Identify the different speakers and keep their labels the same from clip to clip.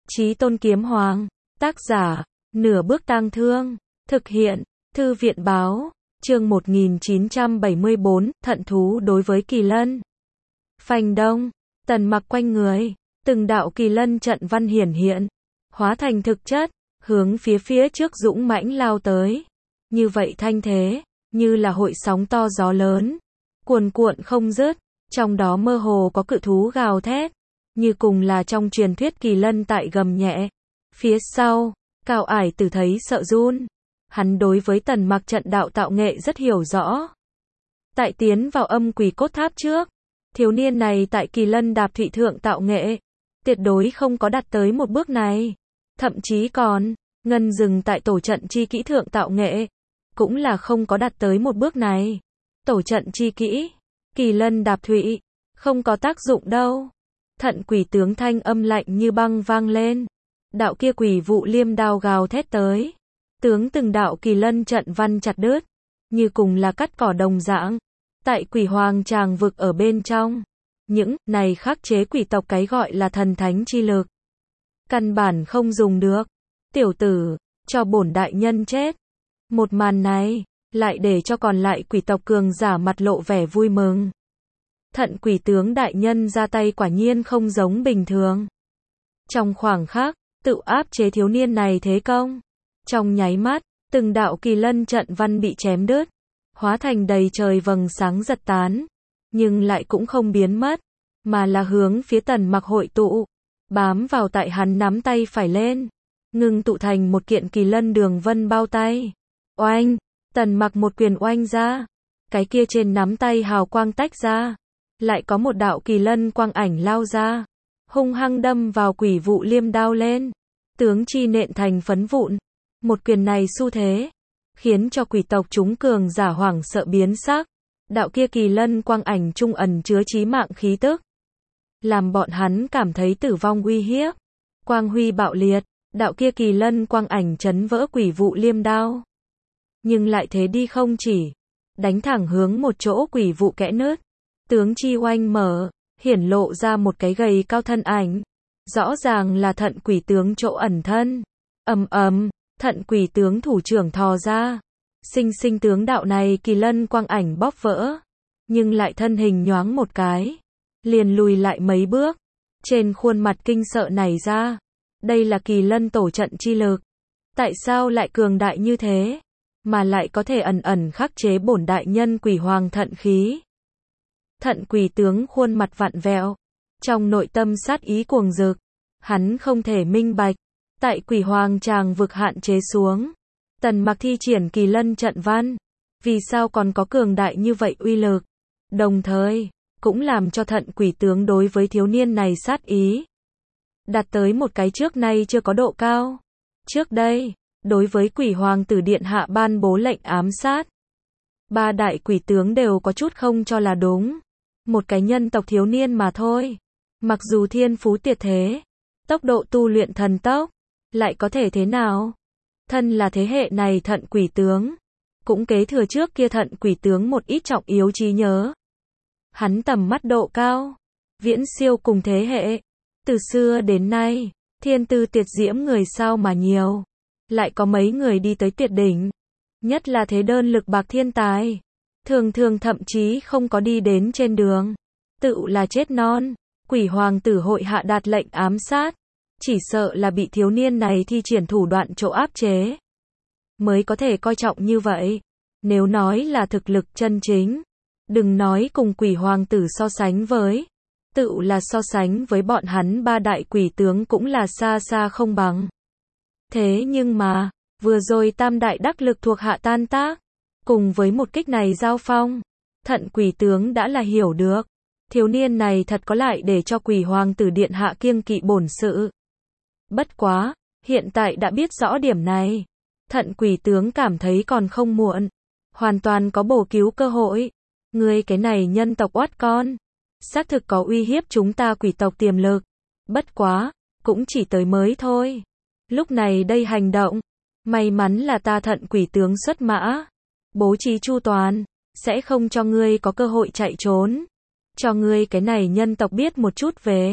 Speaker 1: Chí Tôn Kiếm Hoàng, tác giả, Nửa Bước Tang Thương, thực hiện, Thư viện báo, chương 1974, thận thú đối với kỳ lân. Phành đông, Tần Mặc quanh người, từng đạo kỳ lân trận văn hiển hiện, hóa thành thực chất, hướng phía trước dũng mãnh lao tới. Như vậy thanh thế, như là hội sóng to gió lớn, cuồn cuộn không dứt, trong đó mơ hồ có cự thú gào thét, như cùng là trong truyền thuyết kỳ lân tại gầm nhẹ. Phía sau, Cao Ải Tử thấy sợ run. Hắn đối với Tần Mặc trận đạo tạo nghệ rất hiểu rõ. Tại tiến vào âm quỷ cốt tháp trước, thiếu niên này tại kỳ lân đạp thụy thượng tạo nghệ, tuyệt đối không có đạt tới một bước này. Thậm chí còn, ngân dừng tại tổ trận chi kỹ thượng tạo nghệ, cũng là không có đạt tới một bước này. Tổ trận chi kỹ, kỳ lân đạp thụy, không có tác dụng đâu. Thận quỷ tướng thanh âm lạnh như băng vang lên. Đạo kia quỷ vụ liêm đao gào thét tới. Tướng từng đạo kỳ lân trận văn chặt đứt, như cùng là cắt cỏ đồng dạng. Tại quỷ hoàng tràng vực ở bên trong, những này khắc chế quỷ tộc cái gọi là thần thánh chi lực, căn bản không dùng được. Tiểu tử, cho bổn đại nhân chết. Một màn này, lại để cho còn lại quỷ tộc cường giả mặt lộ vẻ vui mừng. Thận quỷ tướng đại nhân ra tay quả nhiên không giống bình thường. Trong khoảng khắc, tự áp chế thiếu niên này thế công. Trong nháy mắt, từng đạo kỳ lân trận văn bị chém đứt, hóa thành đầy trời vầng sáng giật tán, nhưng lại cũng không biến mất, mà là hướng phía Tần Mặc hội tụ, bám vào tại hắn nắm tay phải lên, ngưng tụ thành một kiện kỳ lân đường vân bao tay. Oanh, Tần Mặc một quyền oanh ra, cái kia trên nắm tay hào quang tách ra, lại có một đạo kỳ lân quang ảnh lao ra, hung hăng đâm vào quỷ vụ liêm đao lên, tướng chi nện thành phấn vụn. Một quyền này xu thế, khiến cho quỷ tộc chúng cường giả hoảng sợ biến sắc. Đạo kia kỳ lân quang ảnh trung ẩn chứa chí mạng khí tức, làm bọn hắn cảm thấy tử vong uy hiếp. Quang huy bạo liệt, đạo kia kỳ lân quang ảnh chấn vỡ quỷ vụ liêm đao, nhưng lại thế đi không chỉ, đánh thẳng hướng một chỗ quỷ vụ kẽ nứt. Tướng chi oanh mở, hiển lộ ra một cái gầy cao thân ảnh, rõ ràng là thận quỷ tướng chỗ ẩn thân. Ầm ầm, thận quỷ tướng thủ trưởng thò ra, sinh tướng đạo này kỳ lân quang ảnh bóp vỡ, nhưng lại thân hình nhoáng một cái, liền lùi lại mấy bước, trên khuôn mặt kinh sợ nảy ra. Đây là kỳ lân tổ trận chi lực, tại sao lại cường đại như thế, mà lại có thể ẩn ẩn khắc chế bổn đại nhân quỷ hoàng thận khí. Thận quỷ tướng khuôn mặt vặn vẹo, trong nội tâm sát ý cuồng rực, hắn không thể minh bạch, tại quỷ hoàng tràng vực hạn chế xuống, Tần Mặc thi triển kỳ lân trận văn, vì sao còn có cường đại như vậy uy lực, đồng thời, cũng làm cho thận quỷ tướng đối với thiếu niên này sát ý đạt tới một cái trước nay chưa có độ cao. Trước đây, đối với quỷ hoàng tử điện hạ ban bố lệnh ám sát, ba đại quỷ tướng đều có chút không cho là đúng. Một cái nhân tộc thiếu niên mà thôi, mặc dù thiên phú tuyệt thế, tốc độ tu luyện thần tốc, lại có thể thế nào? Thân là thế hệ này thận quỷ tướng, cũng kế thừa trước kia thận quỷ tướng một ít trọng yếu trí nhớ. Hắn tầm mắt độ cao, viễn siêu cùng thế hệ. Từ xưa đến nay, thiên tư tuyệt diễm người sao mà nhiều, lại có mấy người đi tới tuyệt đỉnh. Nhất là thế đơn lực bạc thiên tài, thường thường thậm chí không có đi đến trên đường, tự là chết non. Quỷ hoàng tử hội hạ đạt lệnh ám sát, chỉ sợ là bị thiếu niên này thi triển thủ đoạn chỗ áp chế, mới có thể coi trọng như vậy. Nếu nói là thực lực chân chính, đừng nói cùng quỷ hoàng tử so sánh với, tự là so sánh với bọn hắn ba đại quỷ tướng cũng là xa xa không bằng. Thế nhưng mà, vừa rồi tam đại đắc lực thuộc hạ tan tác, cùng với một kích này giao phong, thận quỷ tướng đã là hiểu được, thiếu niên này thật có lại để cho quỷ hoàng tử điện hạ kiêng kỵ bổn sự. Bất quá, hiện tại đã biết rõ điểm này, thận quỷ tướng cảm thấy còn không muộn, hoàn toàn có bổ cứu cơ hội. Ngươi cái này nhân tộc oát con, xác thực có uy hiếp chúng ta quỷ tộc tiềm lực, bất quá, cũng chỉ tới mới thôi. Lúc này đây hành động, may mắn là ta thận quỷ tướng xuất mã, bố trí chu toàn, sẽ không cho ngươi có cơ hội chạy trốn. Cho ngươi cái này nhân tộc biết một chút về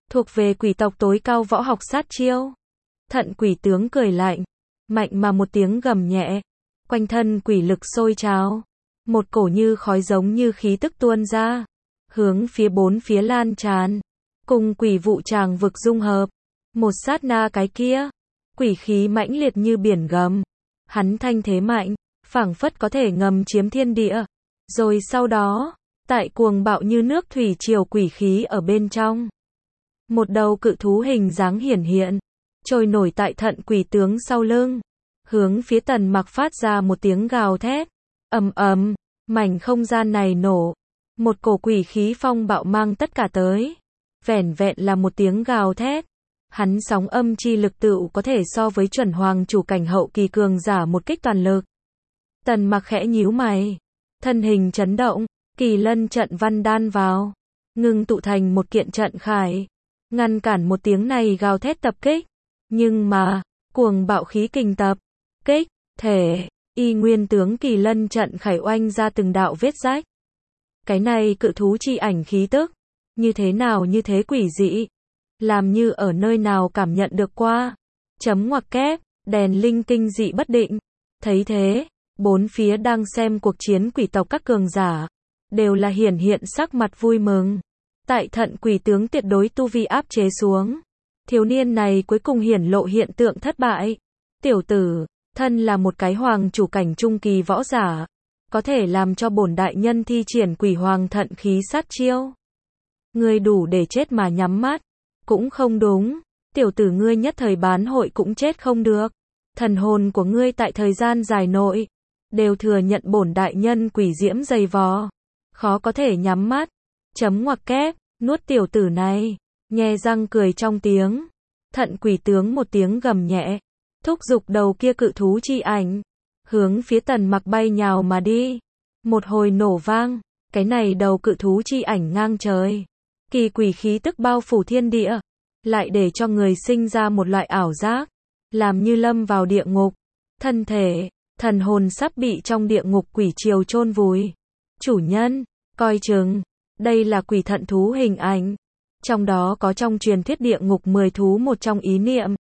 Speaker 1: thuộc về quỷ tộc tối cao võ học sát chiêu. Thận quỷ tướng cười lạnh, mạnh mà một tiếng gầm nhẹ, quanh thân quỷ lực sôi trào, một cổ như khói giống như khí tức tuôn ra, hướng phía bốn phía lan tràn, cùng quỷ vụ tràng vực dung hợp. Một sát na cái kia, quỷ khí mãnh liệt như biển gầm, hắn thanh thế mạnh, phảng phất có thể ngầm chiếm thiên địa. Rồi sau đó, tại cuồng bạo như nước thủy triều quỷ khí ở bên trong, một đầu cự thú hình dáng hiển hiện, trôi nổi tại thận quỷ tướng sau lưng, hướng phía Tần Mặc phát ra một tiếng gào thét. Ầm ầm, mảnh không gian này nổ, một cổ quỷ khí phong bạo mang tất cả tới. Vẻn vẹn là một tiếng gào thét, hắn sóng âm chi lực tựu có thể so với chuẩn hoàng chủ cảnh hậu kỳ cường giả một kích toàn lực. Tần Mặc khẽ nhíu mày, thân hình chấn động, kỳ lân trận văn đan vào, ngưng tụ thành một kiện trận khải, ngăn cản một tiếng này gào thét tập kích. Nhưng mà, cuồng bạo khí kình tập kích, thể, y nguyên tướng kỳ lân trận khải oanh ra từng đạo vết rách. Cái này cự thú chi ảnh khí tức, như thế nào như thế quỷ dị, làm như ở nơi nào cảm nhận được qua. Chấm ngoặc kép, đèn linh kinh dị bất định. Thấy thế, bốn phía đang xem cuộc chiến quỷ tộc các cường giả, đều là hiển hiện sắc mặt vui mừng. Tại thận quỷ tướng tuyệt đối tu vi áp chế xuống, thiếu niên này cuối cùng hiển lộ hiện tượng thất bại. Tiểu tử, thân là một cái hoàng chủ cảnh trung kỳ võ giả, có thể làm cho bổn đại nhân thi triển quỷ hoàng thận khí sát chiêu. Ngươi đủ để chết mà nhắm mắt, cũng không đúng. Tiểu tử ngươi nhất thời bán hội cũng chết không được. Thần hồn của ngươi tại thời gian dài nội, đều thừa nhận bổn đại nhân quỷ diễm dày vò, khó có thể nhắm mắt. Chấm ngoặc kép, nuốt tiểu tử này. Nhe răng cười trong tiếng, thận quỷ tướng một tiếng gầm nhẹ, thúc giục đầu kia cự thú chi ảnh, hướng phía Tần Mặc bay nhào mà đi. Một hồi nổ vang, cái này đầu cự thú chi ảnh ngang trời, kỳ quỷ khí tức bao phủ thiên địa, lại để cho người sinh ra một loại ảo giác, làm như lâm vào địa ngục. Thân thể, thần hồn sắp bị trong địa ngục quỷ triều chôn vùi. Chủ nhân, coi chừng, đây là quỷ thận thú hình ảnh. Trong đó có trong truyền thuyết địa ngục 10 thú một trong ý niệm.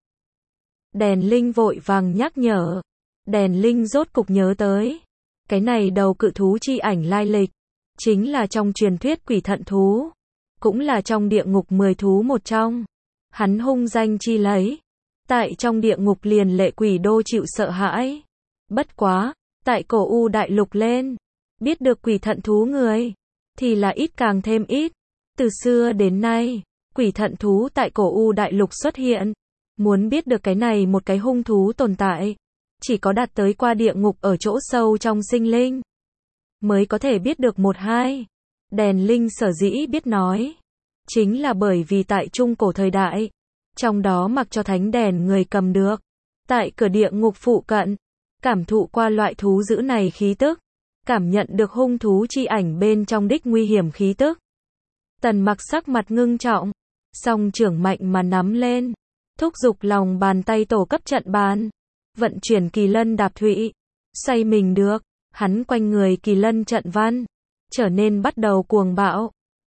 Speaker 1: Đèn linh vội vàng nhắc nhở. Đèn linh rốt cục nhớ tới. Cái này đầu cự thú chi ảnh lai lịch, chính là trong truyền thuyết quỷ thận thú, cũng là trong địa ngục 10 thú một trong. Hắn hung danh chi lấy, tại trong địa ngục liền lệ quỷ đô chịu sợ hãi. Bất quá, tại cổ U đại lục lên, biết được quỷ thận thú người, thì là ít càng thêm ít. Từ xưa đến nay, quỷ thận thú tại cổ U đại lục xuất hiện. Muốn biết được cái này một cái hung thú tồn tại, chỉ có đạt tới qua địa ngục ở chỗ sâu trong sinh linh, mới có thể biết được một hai. Đèn linh sở dĩ biết nói, chính là bởi vì tại trung cổ thời đại, trong đó mặc cho thánh đèn người cầm được, tại cửa địa ngục phụ cận, cảm thụ qua loại thú dữ này khí tức, cảm nhận được hung thú chi ảnh bên trong đích nguy hiểm khí tức. Tần Mặc sắc mặt ngưng trọng, song trưởng mạnh mà nắm lên, thúc giục lòng bàn tay tổ cấp trận bàn, vận chuyển kỳ lân đạp thụy, xoay mình được, hắn quanh người kỳ lân trận văn, trở nên bắt đầu cuồng bạo.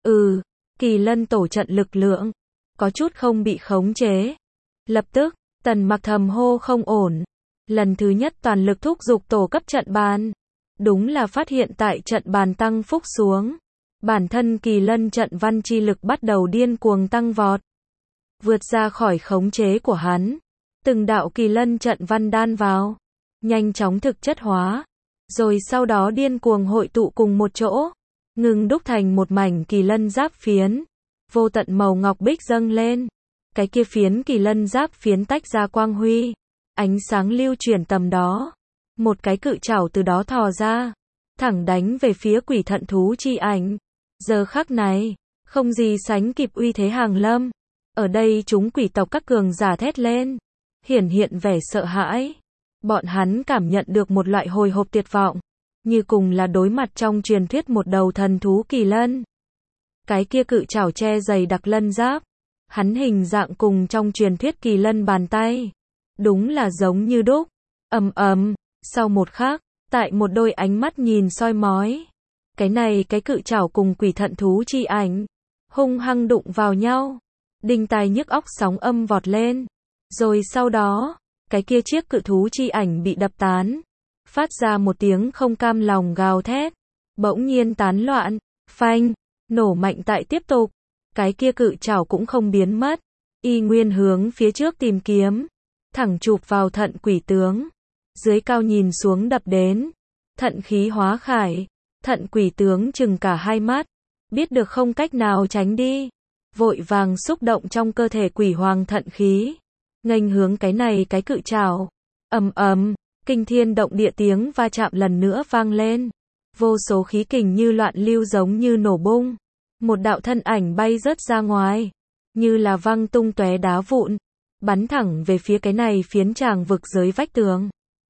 Speaker 1: Kỳ lân tổ trận lực lượng, có chút không bị khống chế. Lập tức, Tần Mặc thầm hô không ổn, lần thứ nhất toàn lực thúc giục tổ cấp trận bàn, đúng là phát hiện tại trận bàn tăng phúc xuống. Bản thân kỳ lân trận văn chi lực bắt đầu điên cuồng tăng vọt, vượt ra khỏi khống chế của hắn. Từng đạo kỳ lân trận văn đan vào, nhanh chóng thực chất hóa, rồi sau đó điên cuồng hội tụ cùng một chỗ, ngừng đúc thành một mảnh kỳ lân giáp phiến. Vô tận màu ngọc bích dâng lên, cái kia phiến kỳ lân giáp phiến tách ra quang huy, ánh sáng lưu chuyển tầm đó. Một cái cự trảo từ đó thò ra, thẳng đánh về phía quỷ thận thú chi ảnh. Giờ khắc này, không gì sánh kịp uy thế hàng lâm. Ở đây chúng quỷ tộc các cường giả thét lên, hiển hiện vẻ sợ hãi. Bọn hắn cảm nhận được một loại hồi hộp tuyệt vọng, như cùng là đối mặt trong truyền thuyết một đầu thần thú kỳ lân. Cái kia cự trảo che dày đặc lân giáp, hắn hình dạng cùng trong truyền thuyết kỳ lân bàn tay, đúng là giống như đúc. Ầm ầm, sau một khắc, tại một đôi ánh mắt nhìn soi mói, cái này cái cự trảo cùng quỷ thận thú chi ảnh hung hăng đụng vào nhau. đinh tai nhức óc sóng âm vọt lên. Rồi sau đó, cái kia chiếc cự thú chi ảnh bị đập tán, phát ra một tiếng không cam lòng gào thét, bỗng nhiên tán loạn, phanh, nổ mạnh tại tiếp tục, cái kia cự trảo cũng không biến mất, y nguyên hướng phía trước tìm kiếm, thẳng chụp vào thận quỷ tướng, dưới cao nhìn xuống đập đến, thận khí hóa khải, thận quỷ tướng chừng cả hai mắt, biết được không cách nào tránh đi, vội vàng xúc động trong cơ thể quỷ hoàng thận khí, nghênh hướng cái này cái cự trảo, ầm ầm, kinh thiên động địa tiếng va chạm lần nữa vang lên, vô số khí kình như loạn lưu giống như nổ bung, một đạo thân ảnh bay rớt ra ngoài, như là văng tung tóe đá vụn, bắn thẳng về phía cái này phiến tràng vực dưới vách tường.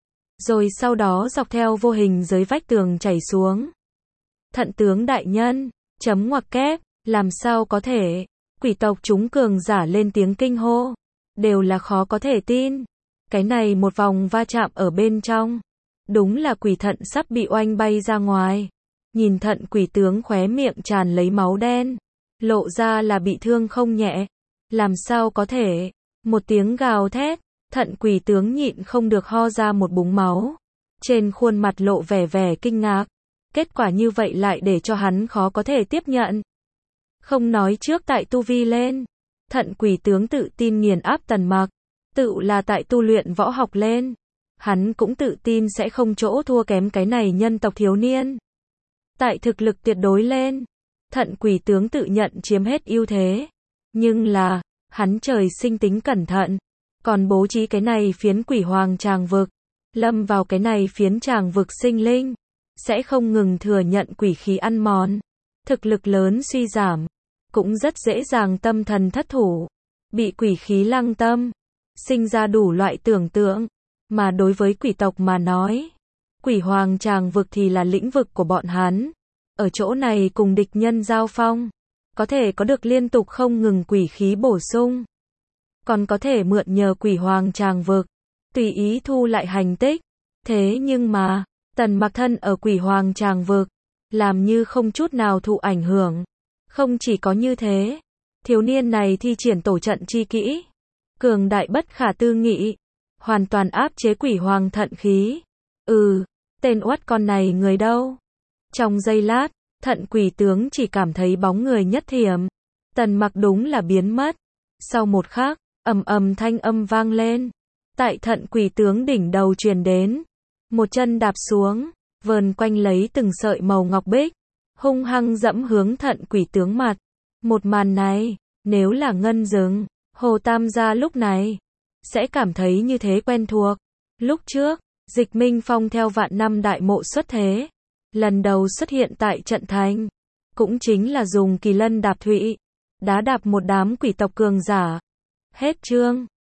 Speaker 1: Rồi sau đó dọc theo vô hình dưới vách tường chảy xuống. Thận tướng đại nhân, chấm ngoặc kép, làm sao có thể, quỷ tộc chúng cường giả lên tiếng kinh hô, đều là khó có thể tin. Cái này một vòng va chạm ở bên trong, đúng là quỷ thận sắp bị oanh bay ra ngoài. Nhìn thận quỷ tướng khóe miệng tràn lấy máu đen, lộ ra là bị thương không nhẹ. Làm sao có thể, một tiếng gào thét, thận quỷ tướng nhịn không được ho ra một búng máu. Trên khuôn mặt lộ vẻ vẻ kinh ngạc, kết quả như vậy lại để cho hắn khó có thể tiếp nhận. Không nói trước tại tu vi lên, thận quỷ tướng tự tin nghiền áp Tần Mặc, tự là tại tu luyện võ học lên, hắn cũng tự tin sẽ không chỗ thua kém cái này nhân tộc thiếu niên. Tại thực lực tuyệt đối lên, thận quỷ tướng tự nhận chiếm hết ưu thế, nhưng là, hắn trời sinh tính cẩn thận, còn bố trí cái này phiến quỷ hoàng tràng vực, lâm vào cái này phiến tràng vực sinh linh, sẽ không ngừng thừa nhận quỷ khí ăn mòn, thực lực lớn suy giảm, cũng rất dễ dàng tâm thần thất thủ, bị quỷ khí lăng tâm, sinh ra đủ loại tưởng tượng, mà đối với quỷ tộc mà nói, quỷ hoàng tràng vực thì là lĩnh vực của bọn hắn, ở chỗ này cùng địch nhân giao phong, có thể có được liên tục không ngừng quỷ khí bổ sung, còn có thể mượn nhờ quỷ hoàng tràng vực, tùy ý thu lại hành tích, thế nhưng mà, Tần Mặc thân ở quỷ hoàng tràng vực, làm như không chút nào thụ ảnh hưởng. Không chỉ có như thế, thiếu niên này thi triển tổ trận chi kỹ, cường đại bất khả tư nghị, hoàn toàn áp chế quỷ hoàng thận khí. Tên uất con này người đâu? Trong giây lát, thận quỷ tướng chỉ cảm thấy bóng người nhất thiểm. Tần Mặc đúng là biến mất. Sau một khắc, ầm ầm thanh âm vang lên. Tại thận quỷ tướng đỉnh đầu truyền đến. Một chân đạp xuống, vờn quanh lấy từng sợi màu ngọc bích, hung hăng dẫm hướng thận quỷ tướng mặt. Một màn này, nếu là Ngân Dừng, Hồ Tam gia lúc này, sẽ cảm thấy như thế quen thuộc. Lúc trước, Dịch Minh Phong theo vạn năm đại mộ xuất thế, lần đầu xuất hiện tại trận thành, cũng chính là dùng kỳ lân đạp thụy, đá đạp một đám quỷ tộc cường giả. Hết chương.